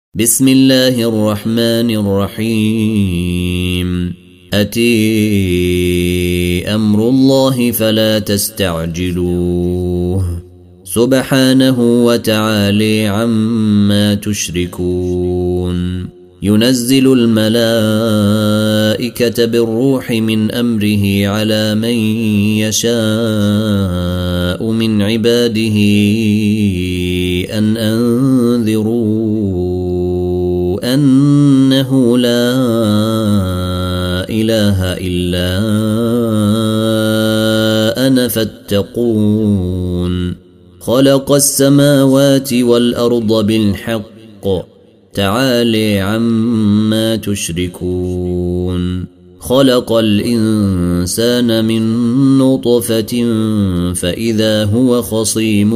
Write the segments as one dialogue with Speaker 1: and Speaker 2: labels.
Speaker 1: بسم الله الرحمن الرحيم أتي أمر الله فلا تستعجلوه سبحانه وتعالى عما تشركون ينزل الملائكة بالروح من أمره على من يشاء من عباده أن أنذروا أنه لا إله إلا أنا فاتقون خلق السماوات والأرض بالحق تعالى عما تشركون خلق الإنسان من نطفة فإذا هو خصيم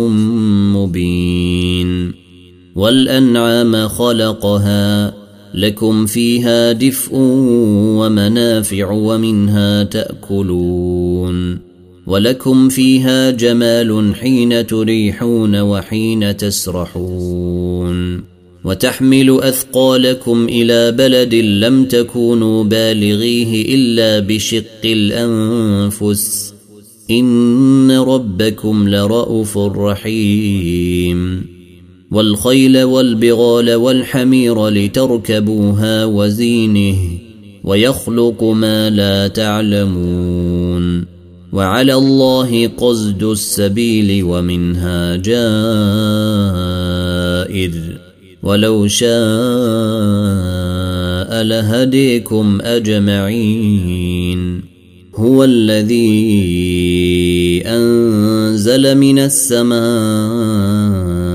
Speaker 1: مبين والأنعام خلقها لكم فيها دفء ومنافع ومنها تأكلون ولكم فيها جمال حين تريحون وحين تسرحون وتحمل أثقالكم إلى بلد لم تكونوا بالغيه إلا بشق الأنفس إن ربكم لرؤوف رحيم والخيل والبغال والحمير لتركبوها وزينه ويخلق ما لا تعلمون وعلى الله قصد السبيل ومنها جائر ولو شاء لهديكم أجمعين هو الذي أنزل من السماء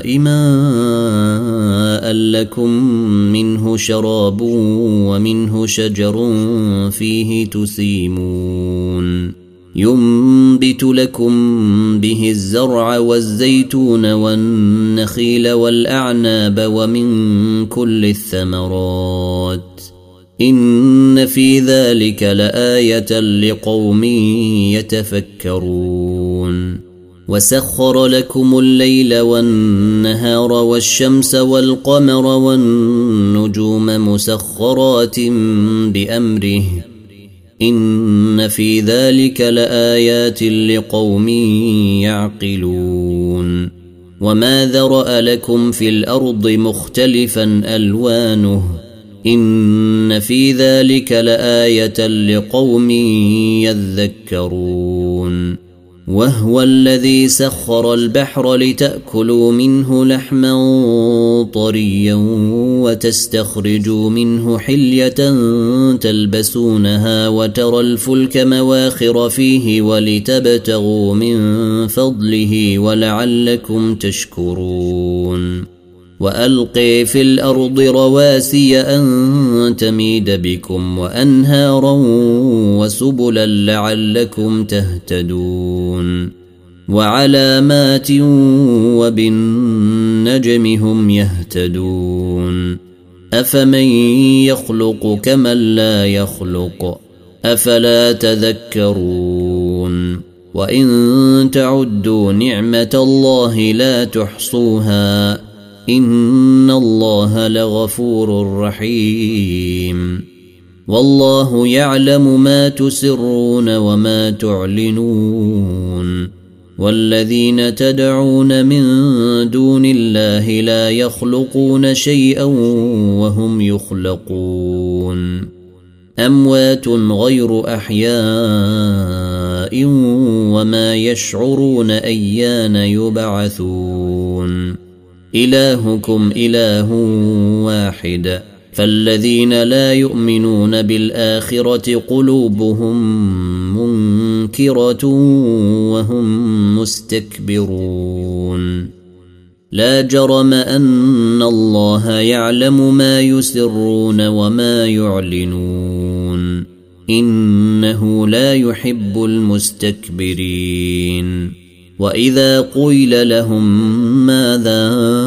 Speaker 1: ماء لكم منه شراب ومنه شجر فيه تسيمون ينبت لكم به الزرع والزيتون والنخيل والأعناب ومن كل الثمرات إن في ذلك لآية لقوم يتفكرون وسخر لكم الليل والنهار والشمس والقمر والنجوم مسخرات بأمره إن في ذلك لآيات لقوم يعقلون وما ذرأ لكم في الأرض مختلفا ألوانه إن في ذلك لآية لقوم يذكرون وهو الذي سخر البحر لتأكلوا منه لحما طريا وتستخرجوا منه حلية تلبسونها وترى الفلك مواخر فيه ولتبتغوا من فضله ولعلكم تشكرون وألقي في الأرض رواسي أن تميد بكم وأنهارا وسبلا لعلكم تهتدون وعلامات وبالنجم هم يهتدون أفمن يخلق كمن لا يخلق أفلا تذكرون وإن تعدوا نعمة الله لا تحصوها إن الله لغفور رحيم والله يعلم ما تسرون وما تعلنون والذين تدعون من دون الله لا يخلقون شيئا وهم يخلقون أموات غير أحياء وما يشعرون أيان يبعثون إلهكم إله واحد فالذين لا يؤمنون بالآخرة قلوبهم منكرة وهم مستكبرون لا جرم أن الله يعلم ما يسرون وما يعلنون إنه لا يحب المستكبرين وإذا قيل لهم ماذا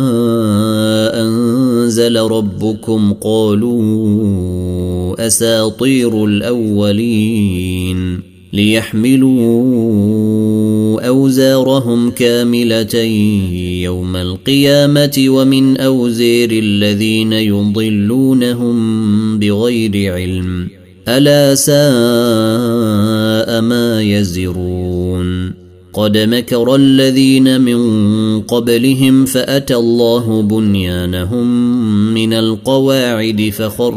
Speaker 1: أنزل ربكم قالوا أساطير الأولين ليحملوا أوزارهم كاملة يوم القيامة ومن أوزار الذين يضلونهم بغير علم ألا ساء ما يزرون قد مكر الذين من قبلهم فأتى الله بنيانهم من القواعد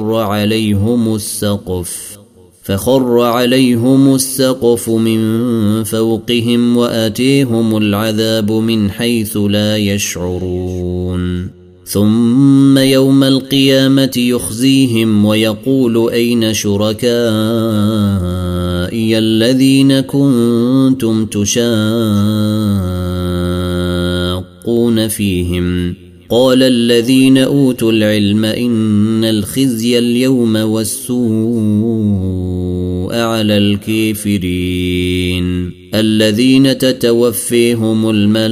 Speaker 1: فخر عليهم السقف من فوقهم وآتيهم العذاب من حيث لا يشعرون ثم يوم القيامة يخزيهم ويقول أين شركائي الذين كنتم تشاقون فيهم قال الذين أوتوا العلم إن الخزي اليوم والسوء على الكافرين الذين تتوفيهم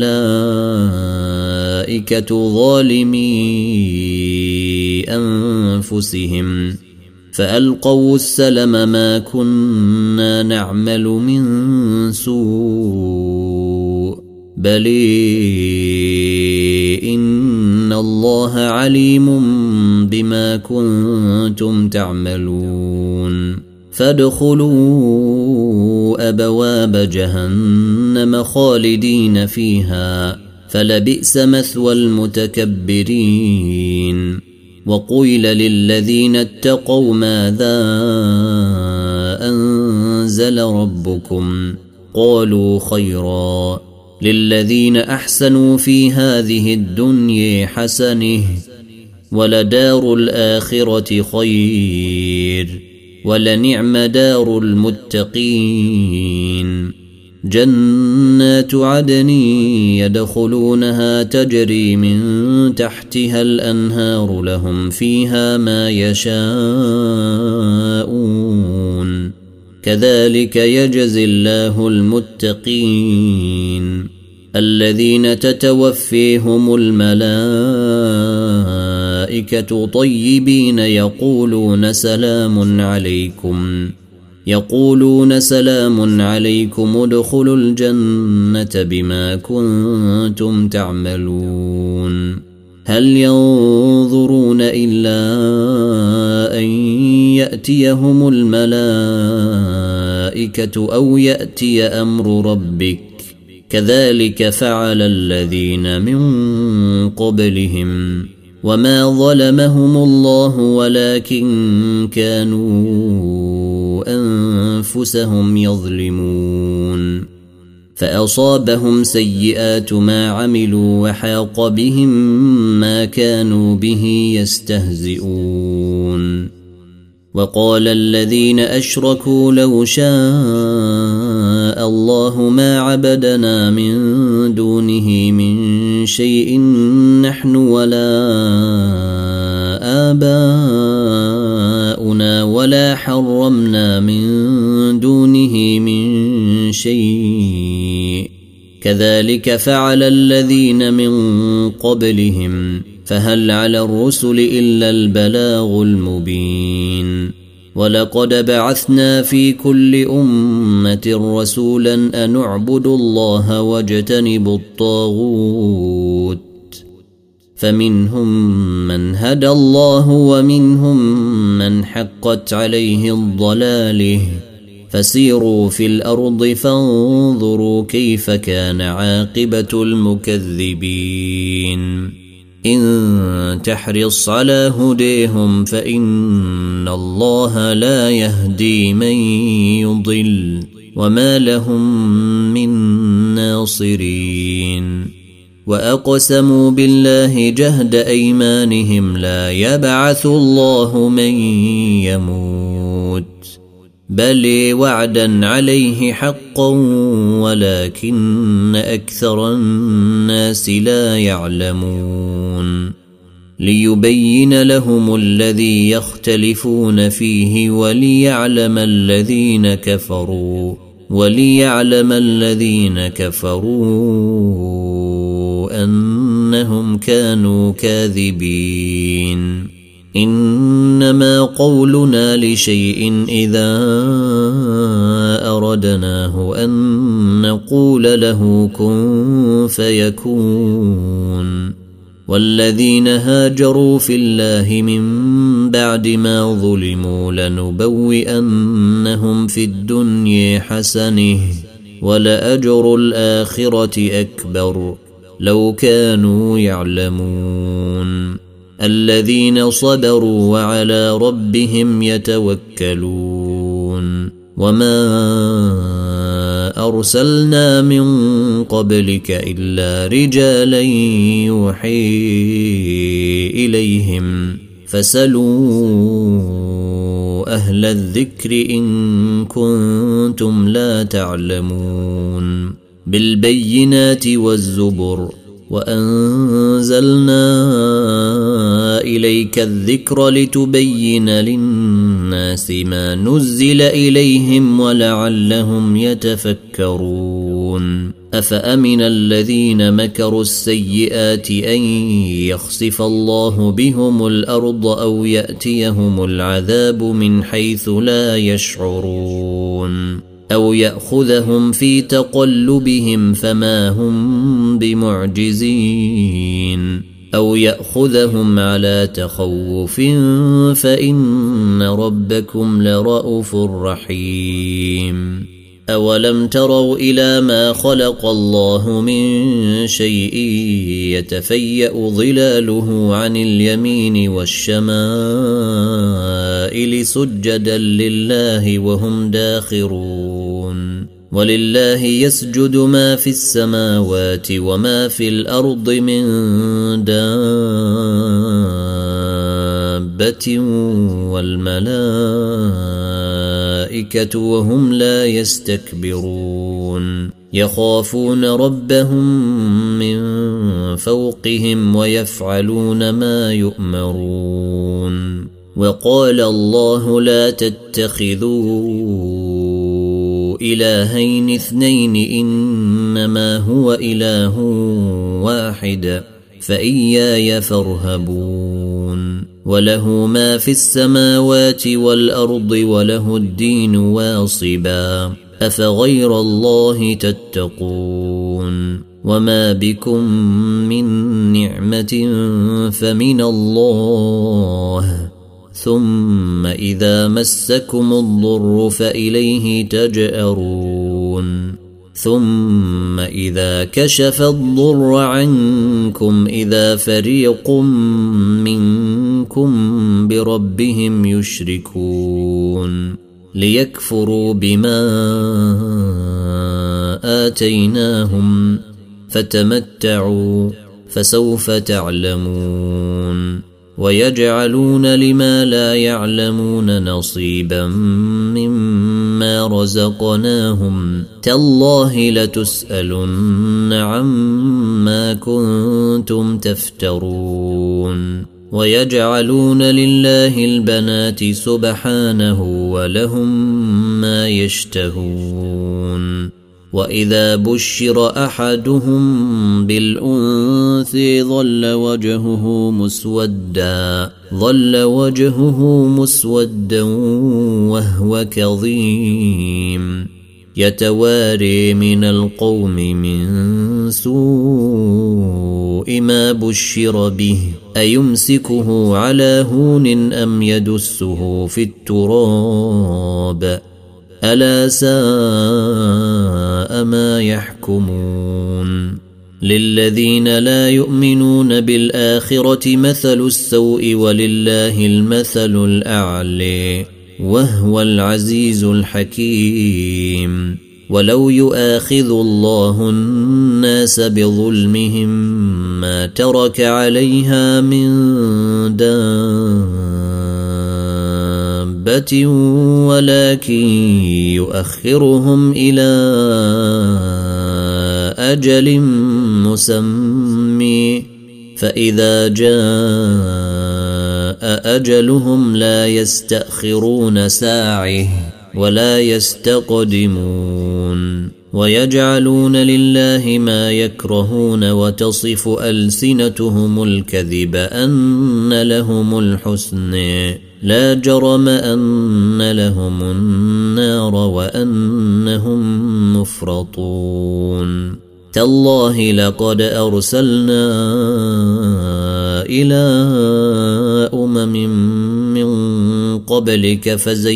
Speaker 1: الملائكة ظالمي أنفسهم فألقوا السلم ما كنا نعمل من سوء بل إن الله عليم بما كنتم تعملون فادخلوا أبواب جهنم خالدين فيها فلبئس مثوى المتكبرين وقيل للذين اتقوا ماذا أنزل ربكم قالوا خيرا للذين أحسنوا في هذه الدنيا حسنه ولدار الآخرة خير ولنعم دار المتقين جنات عدن يدخلونها تجري من تحتها الأنهار لهم فيها ما يشاءون كذلك يجزي الله المتقين الذين تتوفيهم الملائكة طيبين يقولون سلام عليكم ادخلوا الجنة بما كنتم تعملون هل ينظرون إلا أن يأتيهم الملائكة أو يأتي أمر ربك كذلك فعل الذين من قبلهم وما ظلمهم الله ولكن كانوا أنفسهم يظلمون فأصابهم سيئات ما عملوا وحاق بهم ما كانوا به يستهزئون وقال الذين أشركوا لو شاء الله ما عبدنا من دونه من شيء نحن ولا آباؤنا ولا حرمنا من دونه من شيء كذلك فعل الذين من قبلهم فهل على الرسل إلا البلاغ المبين ولقد بعثنا في كل أمة رسولا أن اعبدوا الله واجتنبوا الطاغوت فمنهم من هدى الله ومنهم من حقت عليه الضلاله فسيروا في الأرض فانظروا كيف كان عاقبة المكذبين إن تحرص على هديهم فإن الله لا يهدي من يضل وما لهم من ناصرين وأقسموا بالله جهد أيمانهم لا يبعث الله من يموت بل وعدا عليه حقا ولكن أكثر الناس لا يعلمون ليبين لهم الذي يختلفون فيه وليعلم الذين كفروا أنهم كانوا كاذبين إنما قولنا لشيء إذا أردناه أن نقول له كن فيكون. والذين هاجروا في الله من بعد ما ظلموا لنبوئنهم في الدنيا حسنة ولأجر الآخرة أكبر لو كانوا يعلمون. الذين صبروا وعلى ربهم يتوكلون. وما أرسلنا من قبلك إلا رجالا يوحي إليهم فاسألوا أهل الذكر إن كنتم لا تعلمون. بالبينات والزبر وأنزلنا إليك الذكر لتبين للناس ما نزل إليهم ولعلهم يتفكرون. أفأمن الذين مكروا السيئات أن يخسف الله بهم الأرض أو يأتيهم العذاب من حيث لا يشعرون أو يأخذهم في تقلبهم فما هم بمعجزين أو يأخذهم على تخوف فإن ربكم لرؤوف رحيم. أولم تروا إلى ما خلق الله من شيء يتفيأ ظلاله عن اليمين والشمائل سجدا لله وهم داخرون. ولله يسجد ما في السماوات وما في الأرض من دابة والملائكة وهم لا يستكبرون. يخافون ربهم من فوقهم ويفعلون ما يؤمرون. وقال الله لا تتخذوا إلهين اثنين إنما هو إله واحد فإياي فارهبون. وله ما في السماوات والأرض وله الدين واصبا أفغير الله تتقون. وما بكم من نعمة فمن الله ثم إذا مسكم الضر فإليه تجأرون. ثم إذا كشف الضر عنكم إذا فريق منكم بربهم يشركون ليكفروا بما آتيناهم فتمتعوا فسوف تعلمون. ويجعلون لما لا يعلمون نصيبا مما رزقناهم تالله لتسألن عما كنتم تفترون. ويجعلون لله البنات سبحانه ولهم ما يشتهون. وإذا بشر أحدهم بالأنثى ظل وجهه مسودا وهو كظيم يتواري من القوم من سوء ما بشر به أيمسكه على هون أم يدسه في التراب ألا ساء ما يحكمون. للذين لا يؤمنون بالآخرة مثل السوء ولله المثل الأعلى وهو العزيز الحكيم. ولو يؤاخذ الله الناس بظلمهم ما ترك عليها من دابة ولكن يؤخرهم إلى أجل مسمى فإذا جاء أجلهم لا يستأخرون ساعة ولا يستقدمون. ويجعلون لله ما يكرهون وتصف ألسنتهم الكذب أن لهم الحسن لا جرم أن لهم النار وأنهم مفرطون تالله لقد أرسلنا إلى من قبلك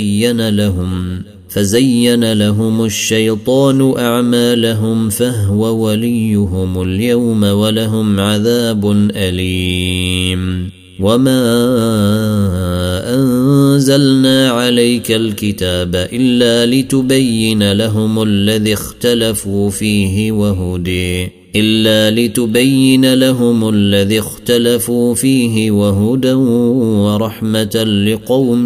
Speaker 1: فزين لهم الشيطان أعمالهم فهو وليهم اليوم ولهم عذاب أليم وما أنزلنا عليك الكتاب إلا لتبين لهم الذي اختلفوا فيه وهدى ورحمة لقوم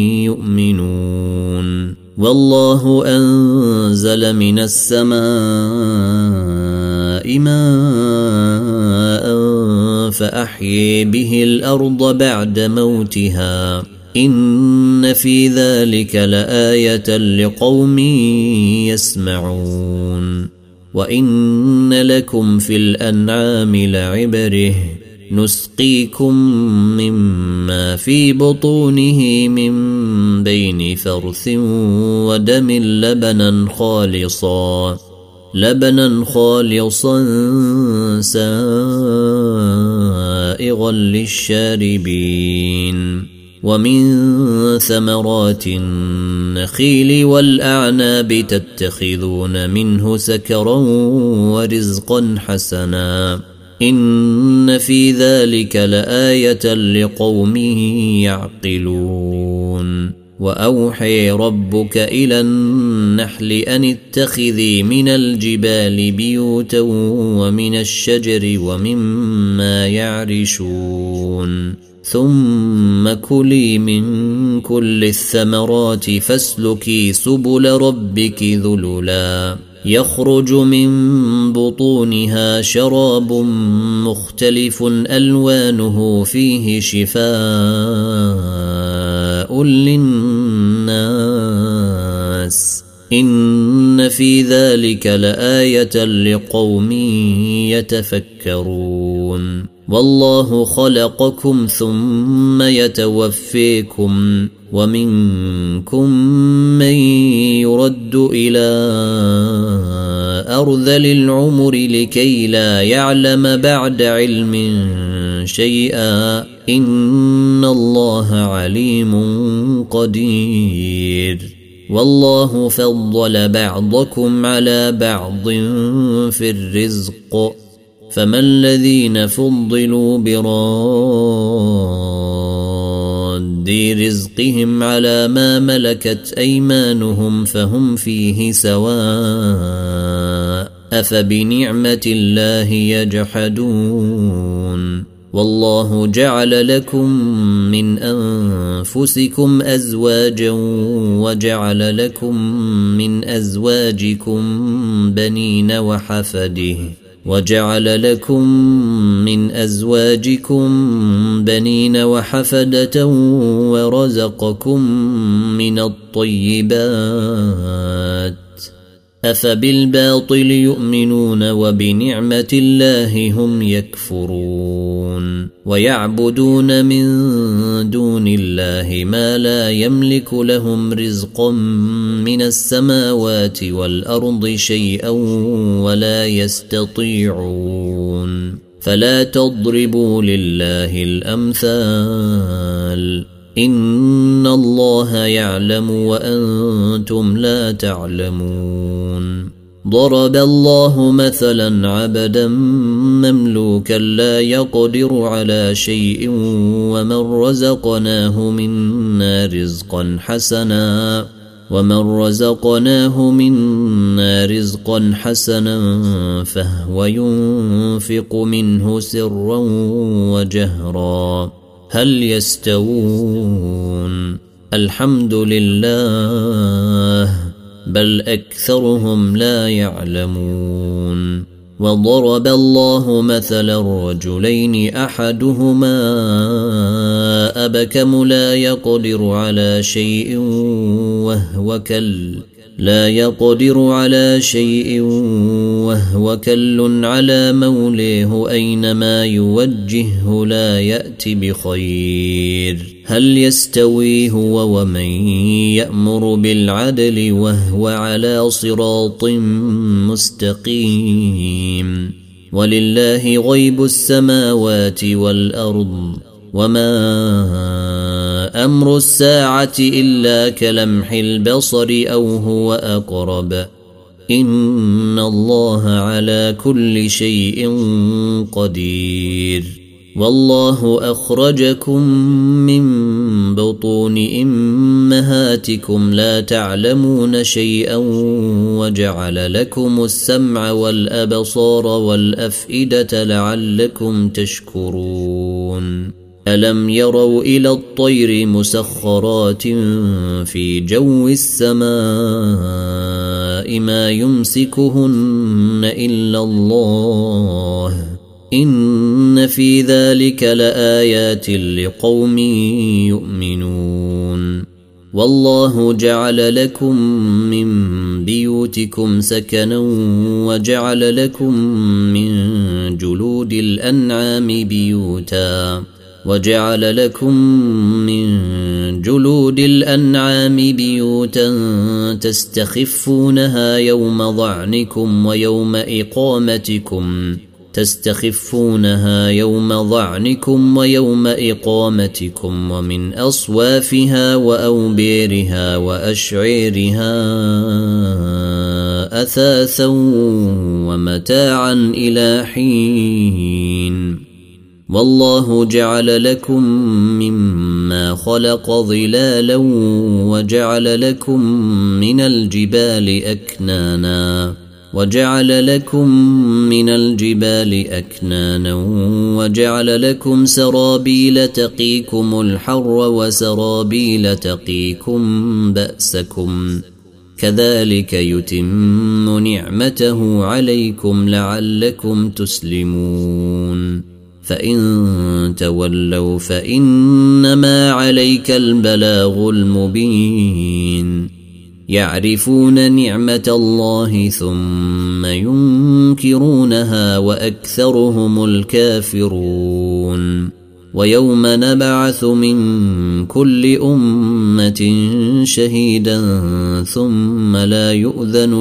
Speaker 1: يؤمنون والله أنزل من السماء ماء فأحيي به الأرض بعد موتها إن في ذلك لآية لقوم يسمعون وإن لكم في الأنعام لعبره نسقيكم مما في بطونه من بين فرث ودم لبنا خالصا سائغا للشاربين ومن ثمرات النخيل والأعناب تتخذون منه سكرا ورزقا حسنا إن في ذلك لآية لقوم يعقلون وأوحي ربك إلى النحل أن اتخذي من الجبال بيوتا ومن الشجر ومما يعرشون ثم كلي من كل الثمرات فاسلكي سبل ربك ذللا يخرج من بطونها شراب مختلف ألوانه فيه شفاء للناس إن في ذلك لآية لقوم يتفكرون والله خلقكم ثم يتوفيكم ومنكم من يرد إلى أرذل العمر لكي لا يعلم بعد علم شيئا إن الله عليم قدير والله فضل بعضكم على بعض في الرزق فما الذين فضلوا براد رزقهم على ما ملكت أيمانهم فهم فيه سواء أفبنعمة الله يجحدون والله جعل لكم من أنفسكم أزواجا وجعل لكم من أزواجكم بنين وحفدة ورزقكم من الطيبات أفبالباطل يؤمنون وبنعمة الله هم يكفرون ويعبدون من دون الله ما لا يملك لهم رزقا من السماوات والأرض شيئا ولا يستطيعون فلا تضربوا لله الأمثال إن الله يعلم وأنتم لا تعلمون ضرب الله مثلا عبدا مملوكا لا يقدر على شيء ومن رزقناه منا رزقا حسنا فهو ينفق منه سرا وجهرا هل يستوون الحمد لله بل أكثرهم لا يعلمون وضرب الله مثلا رجلين أحدهما أبكم لا يقدر على شيء لا يقدر على شيء وهو كل على موليه أينما يوجهه لا يأت بخير هل يستوي هو ومن يأمر بالعدل وهو على صراط مستقيم ولله غيب السماوات والأرض وما أمر الساعة إلا كلمح البصر أو هو أقرب إن الله على كل شيء قدير والله أخرجكم من بطون أمهاتكم لا تعلمون شيئا وجعل لكم السمع والأبصار والأفئدة لعلكم تشكرون ألم يروا إلى الطير مسخرات في جو السماء ما يمسكهن إلا الله إن في ذلك لآيات لقوم يؤمنون والله جعل لكم من بيوتكم سكنا وجعل لكم من جلود الأنعام بيوتا تستخفونها يوم ضعنكم ويوم إقامتكم ومن أصوافها وأوبيرها وأشعيرها أثاثا ومتاعا إلى حين والله جعل لكم مما خلق ظلالا وجعل لكم من الجبال أكنانا وجعل لكم سرابيل تقيكم الحر وسرابيل تقيكم بأسكم كذلك يتم نعمته عليكم لعلكم تسلمون فإن تولوا فإنما عليك البلاغ المبين يعرفون نعمة الله ثم ينكرونها وأكثرهم الكافرون ويوم نبعث من كل أمة شهيدا ثم لا يؤذن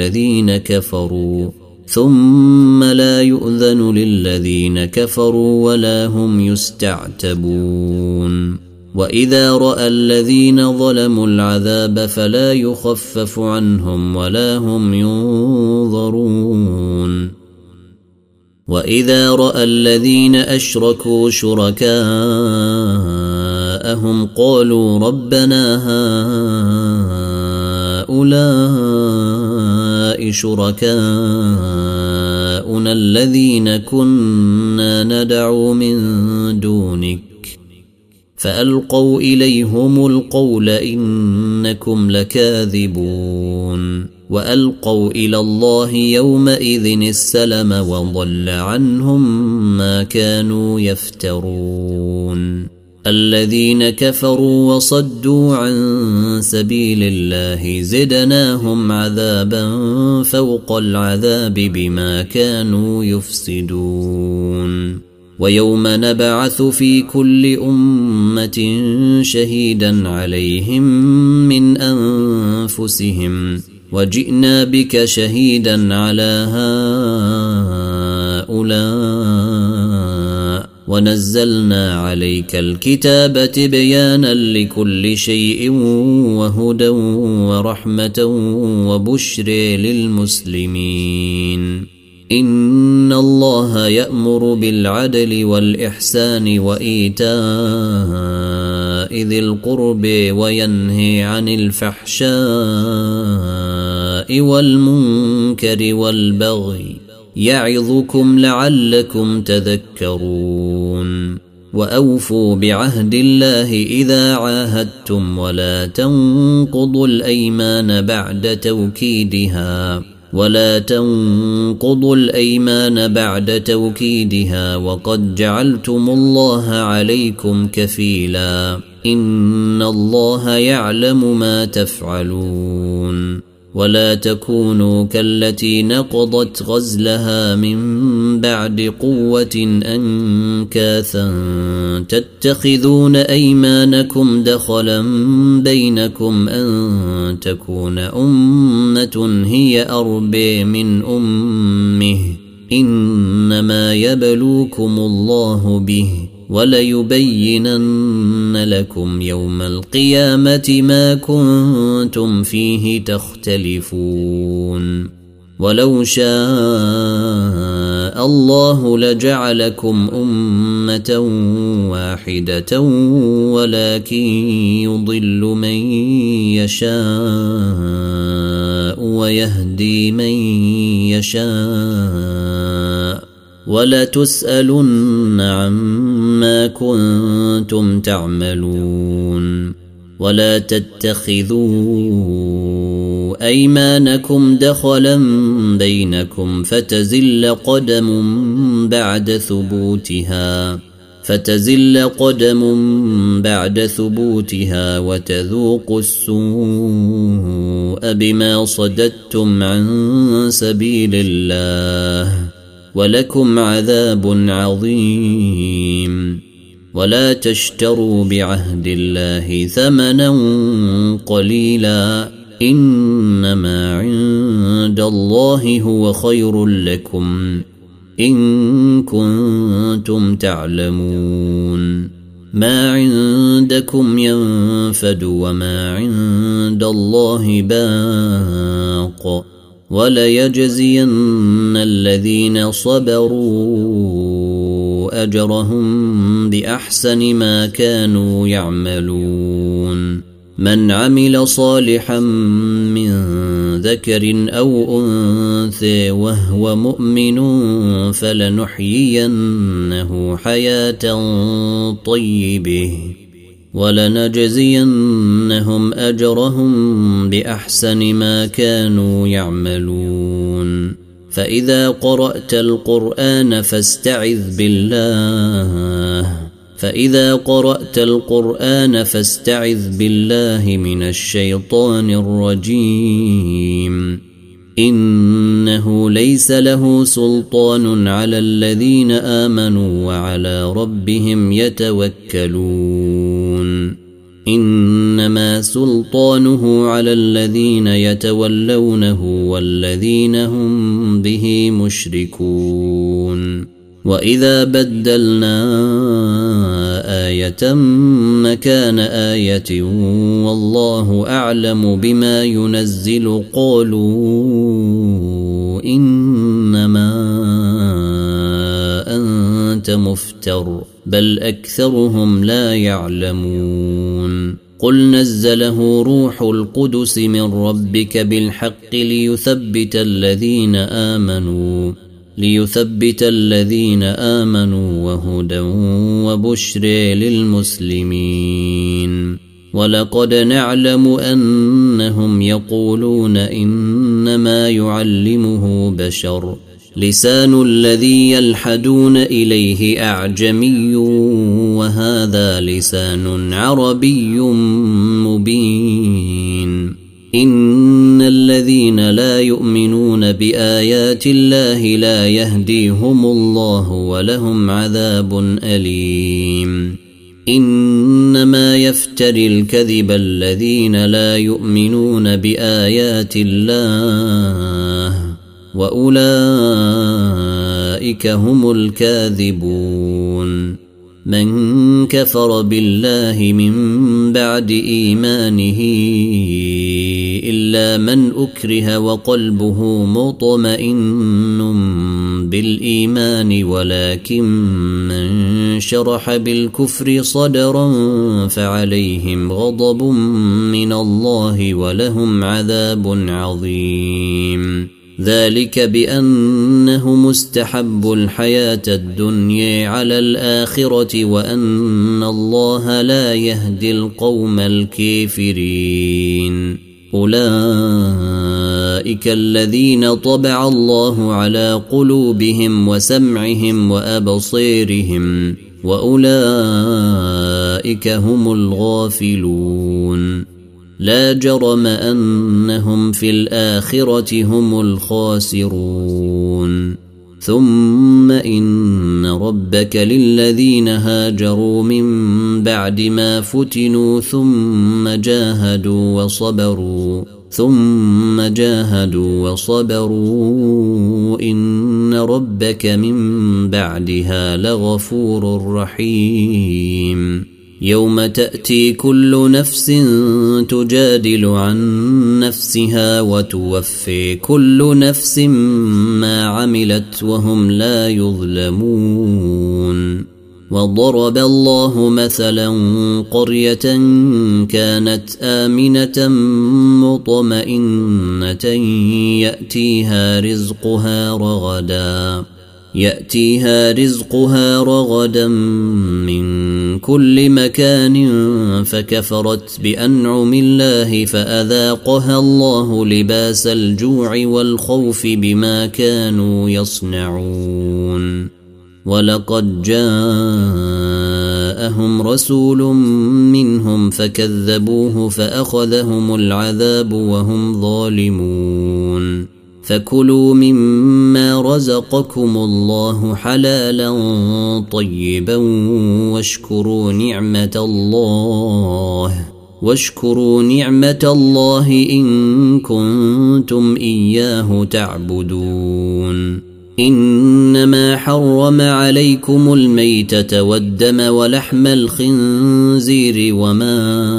Speaker 1: للذين كفروا ولا هم يستعتبون وإذا رأى الذين ظلموا العذاب فلا يخفف عنهم ولا هم ينظرون وإذا رأى الذين أشركوا شركاءهم قالوا ربنا هؤلاء شركاؤنا الذين كنا ندعو من دونك فألقوا إليهم القول إنكم لكاذبون وألقوا إلى الله يومئذ السلم وضل عنهم ما كانوا يفترون الذين كفروا وصدوا عن سبيل الله زدناهم عذابا فوق العذاب بما كانوا يفسدون ويوم نبعث في كل أمة شهيدا عليهم من أنفسهم وجئنا بك شهيدا على هؤلاء ونزلنا عليك الكتاب تبيانا لكل شيء وهدى ورحمة وبشر للمسلمين إن الله يأمر بالعدل والإحسان وإيتاء ذي القرب وينهي عن الفحشاء والمنكر والبغي يعظكم لعلكم تذكرون وأوفوا بعهد الله إذا عاهدتم ولا تنقضوا الأيمان بعد توكيدها وقد جعلتم الله عليكم كفيلا إن الله يعلم ما تفعلون ولا تكونوا كالتي نقضت غزلها من بعد قوة أنكاثا تتخذون أيمانكم دخلا بينكم أن تكون أمة هي أربى من أمه إنما يبلوكم الله به وليبينن لكم يوم القيامة ما كنتم فيه تختلفون ولو شاء الله لجعلكم أمة واحدة ولكن يضل من يشاء ويهدي من يشاء ولتسألن عما كنتم تعملون ولا تتخذوا أيمانكم دخلا بينكم فتزل قدم بعد ثبوتها وتذوقوا السوء بما صددتم عن سبيل الله ولكم عذاب عظيم ولا تشتروا بعهد الله ثمنا قليلا إنما عند الله هو خير لكم إن كنتم تعلمون ما عندكم ينفد وما عند الله باق وليجزين الذين صبروا أجرهم بأحسن ما كانوا يعملون من عمل صالحا من ذكر أو أنثى وهو مؤمن فلنحيينه حياة طيبة ولنجزينهم أجرهم بأحسن ما كانوا يعملون فإذا قرأت القرآن فاستعذ بالله من الشيطان الرجيم إنه ليس له سلطان على الذين آمنوا وعلى ربهم يتوكلون إنما سلطانه على الذين يتولونه والذين هم به مشركون وإذا بدلنا آية مكان آية والله أعلم بما ينزل قالوا إنما أنت مفتر بل أكثرهم لا يعلمون قل نزله روح القدس من ربك بالحق ليثبت الذين آمنوا وهدى وبشرى للمسلمين ولقد نعلم أنهم يقولون إنما يعلمه بشر لسان الذي يلحدون إليه أعجمي وهذا لسان عربي مبين إن الذين لا يؤمنون بآيات الله لا يهديهم الله ولهم عذاب أليم إنما يفتري الكذب الذين لا يؤمنون بآيات الله وأولئك هم الكاذبون من كفر بالله من بعد إيمانه إلا من أكره وقلبه مطمئن بالإيمان ولكن من شرح بالكفر صدرا فعليهم غضب من الله ولهم عذاب عظيم ذلك بأنه مستحب الحياة الدنيا على الآخرة وأن الله لا يهدي القوم الكافرين أولئك الذين طبع الله على قلوبهم وسمعهم وأبصيرهم وأولئك هم الغافلون لا جرم أنهم في الآخرة هم الخاسرون ثم إن ربك للذين هاجروا من بعد ما فتنوا ثم جاهدوا وصبروا إن ربك من بعدها لغفور رحيم يوم تأتي كل نفس تجادل عن نفسها وتوفي كل نفس ما عملت وهم لا يظلمون وضرب الله مثلا قرية كانت آمنة مطمئنة يأتيها رزقها رغدا من كل مكان فكفرت بأنعم الله فأذاقها الله لباس الجوع والخوف بما كانوا يصنعون ولقد جاءهم رسول منهم فكذبوه فأخذهم العذاب وهم ظالمون فكلوا مما رزقكم الله حلالا طيبا واشكروا نعمة الله إن كنتم إياه تعبدون إنما حرم عليكم الميتة والدم ولحم الخنزير وما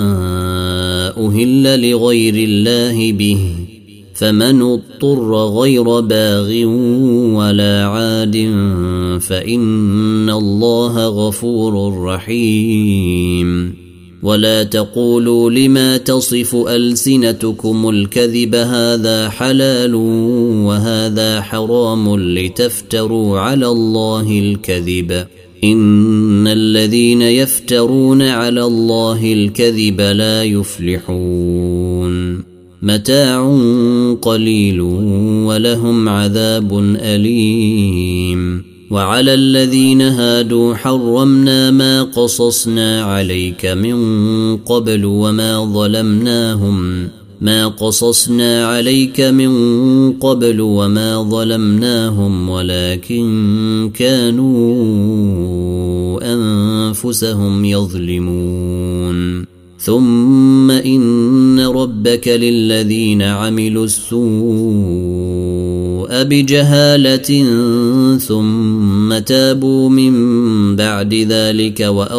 Speaker 1: أهل لغير الله به فمن اضطر غير باغ ولا عاد فإن الله غفور رحيم ولا تقولوا لما تصف ألسنتكم الكذب هذا حلال وهذا حرام لتفتروا على الله الكذب إن الذين يفترون على الله الكذب لا يفلحون متاع قليل ولهم عذاب أليم وعلى الذين هادوا حرمنا ما قصصنا عليك من قبل وما ظلمناهم ولكن كانوا أنفسهم يظلمون ثم إن ربك للذين عملوا السوء بجهالة ثم تابوا من بعد ذلك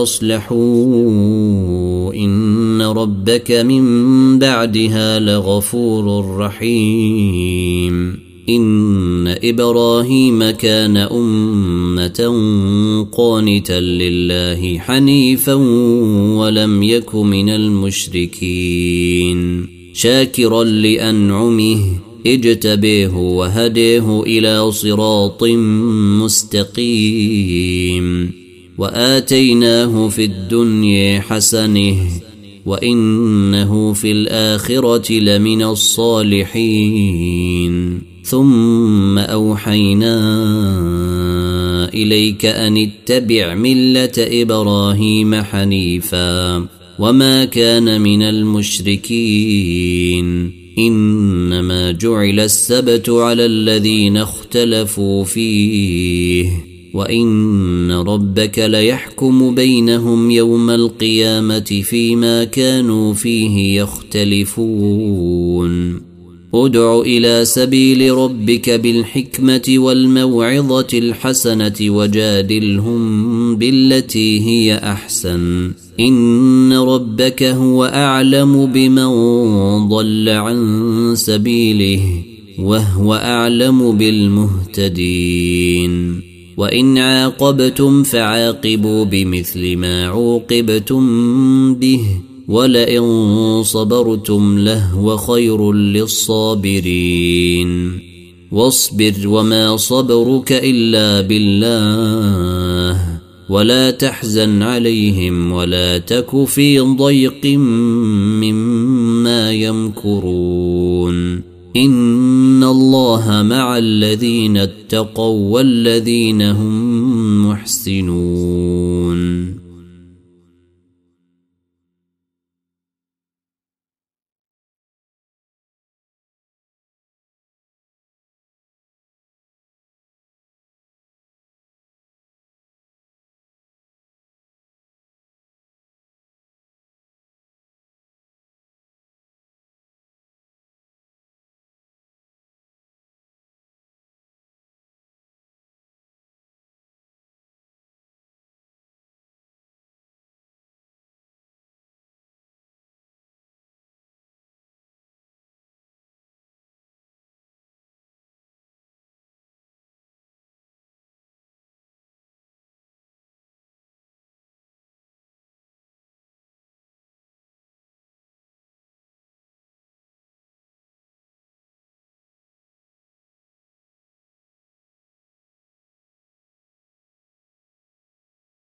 Speaker 1: وأصلحوا إن ربك من بعدها لغفور رحيم إن إبراهيم كان أمة قانتا لله حنيفا ولم يك من المشركين شاكرا لأنعمه اجتبيه وهديه إلى صراط مستقيم وآتيناه في الدنيا حسنه وإنه في الآخرة لمن الصالحين ثم أوحينا إليك أن اتبع ملة إبراهيم حنيفا وما كان من المشركين إنما جعل السبت على الذين اختلفوا فيه وإن ربك ليحكم بينهم يوم القيامة فيما كانوا فيه يختلفون ادع إلى سبيل ربك بالحكمة والموعظة الحسنة وجادلهم بالتي هي أحسن إن ربك هو أعلم بمن ضل عن سبيله وهو أعلم بالمهتدين وإن عاقبتم فعاقبوا بمثل ما عوقبتم به ولئن صبرتم لهو خير للصابرين واصبر وما صبرك إلا بالله ولا تحزن عليهم ولا تك في ضيق مما يمكرون إن الله مع الذين اتقوا والذين هم محسنون